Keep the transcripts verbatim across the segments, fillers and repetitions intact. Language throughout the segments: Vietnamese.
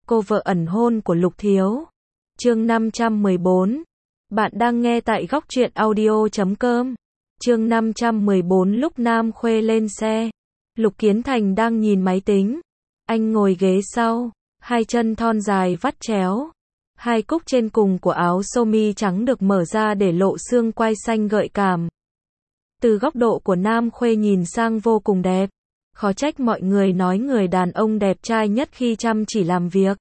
cô vợ ẩn hôn của Lục Thiếu. Chương năm trăm mười bốn. Bạn đang nghe tại góc truyện audio chấm com. Chương năm trăm mười bốn. Lúc Nam Khuê lên xe, Lục Kiến Thành đang nhìn máy tính. Anh ngồi ghế sau, hai chân thon dài vắt chéo. Hai cúc trên cùng của áo sơ mi trắng được mở ra để lộ xương quai xanh gợi cảm. Từ góc độ của Nam Khuê nhìn sang vô cùng đẹp. Khó trách mọi người nói người đàn ông đẹp trai nhất khi chăm chỉ làm việc.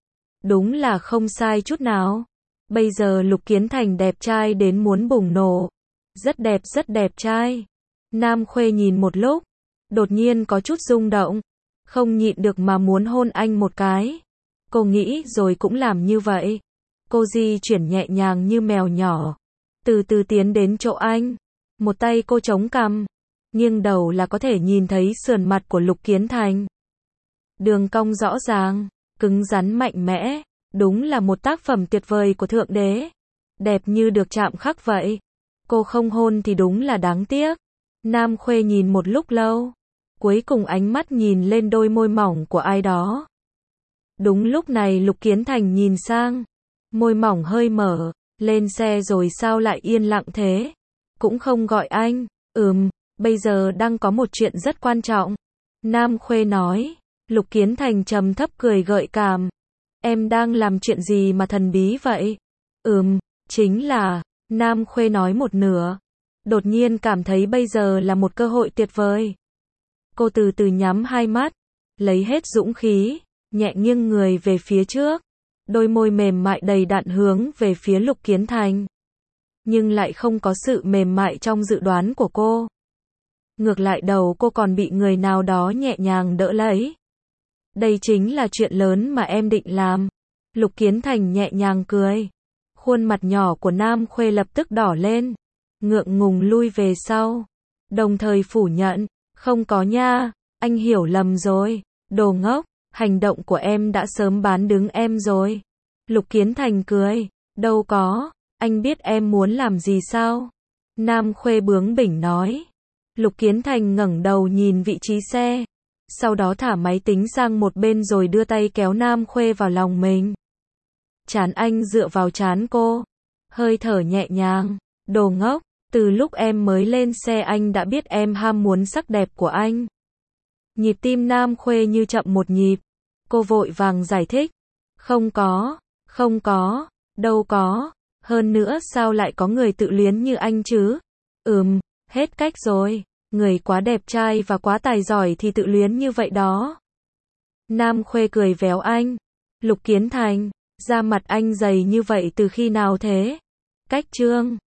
Đúng là không sai chút nào. Bây giờ Lục Kiến Thành đẹp trai đến muốn bùng nổ. Rất đẹp, rất đẹp trai. Nam Khuê nhìn một lúc, đột nhiên có chút rung động. Không nhịn được mà muốn hôn anh một cái. Cô nghĩ rồi cũng làm như vậy. Cô di chuyển nhẹ nhàng như mèo nhỏ, từ từ tiến đến chỗ anh. Một tay cô chống cằm, nghiêng đầu là có thể nhìn thấy sườn mặt của Lục Kiến Thành. Đường cong rõ ràng, cứng rắn mạnh mẽ, đúng là một tác phẩm tuyệt vời của Thượng Đế. Đẹp như được chạm khắc vậy. Cô không hôn thì đúng là đáng tiếc. Nam Khuê nhìn một lúc lâu, cuối cùng ánh mắt nhìn lên đôi môi mỏng của ai đó. Đúng lúc này Lục Kiến Thành nhìn sang, môi mỏng hơi mở. Lên xe rồi sao lại yên lặng thế? Cũng không gọi anh. Ừm, bây giờ đang có một chuyện rất quan trọng. Nam Khuê nói. Lục Kiến Thành trầm thấp cười gợi cảm. Em đang làm chuyện gì mà thần bí vậy? Ừm, chính là, Nam Khuê nói một nửa. Đột nhiên cảm thấy bây giờ là một cơ hội tuyệt vời. Cô từ từ nhắm hai mắt, lấy hết dũng khí, nhẹ nghiêng người về phía trước. Đôi môi mềm mại đầy đặn hướng về phía Lục Kiến Thành. Nhưng lại không có sự mềm mại trong dự đoán của cô. Ngược lại đầu cô còn bị người nào đó nhẹ nhàng đỡ lấy. Đây chính là chuyện lớn mà em định làm. Lục Kiến Thành nhẹ nhàng cười. Khuôn mặt nhỏ của Nam Khuê lập tức đỏ lên. Ngượng ngùng lui về sau. Đồng thời phủ nhận. Không có nha, anh hiểu lầm rồi. Đồ ngốc, hành động của em đã sớm bán đứng em rồi. Lục Kiến Thành cười. Đâu có, anh biết em muốn làm gì sao? Nam Khuê bướng bỉnh nói. Lục Kiến Thành ngẩng đầu nhìn vị trí xe. Sau đó thả máy tính sang một bên rồi đưa tay kéo Nam Khuê vào lòng mình. Trán anh dựa vào trán cô. Hơi thở nhẹ nhàng. Đồ ngốc, từ lúc em mới lên xe anh đã biết em ham muốn sắc đẹp của anh. Nhịp tim Nam Khuê như chậm một nhịp. Cô vội vàng giải thích. Không có, không có, đâu có. Hơn nữa sao lại có người tự luyến như anh chứ? Ừm, hết cách rồi. Người quá đẹp trai và quá tài giỏi thì tự luyến như vậy đó. Nam Khuê cười véo anh. Lục Kiến Thành, da mặt anh dày như vậy từ khi nào thế? Cách trương.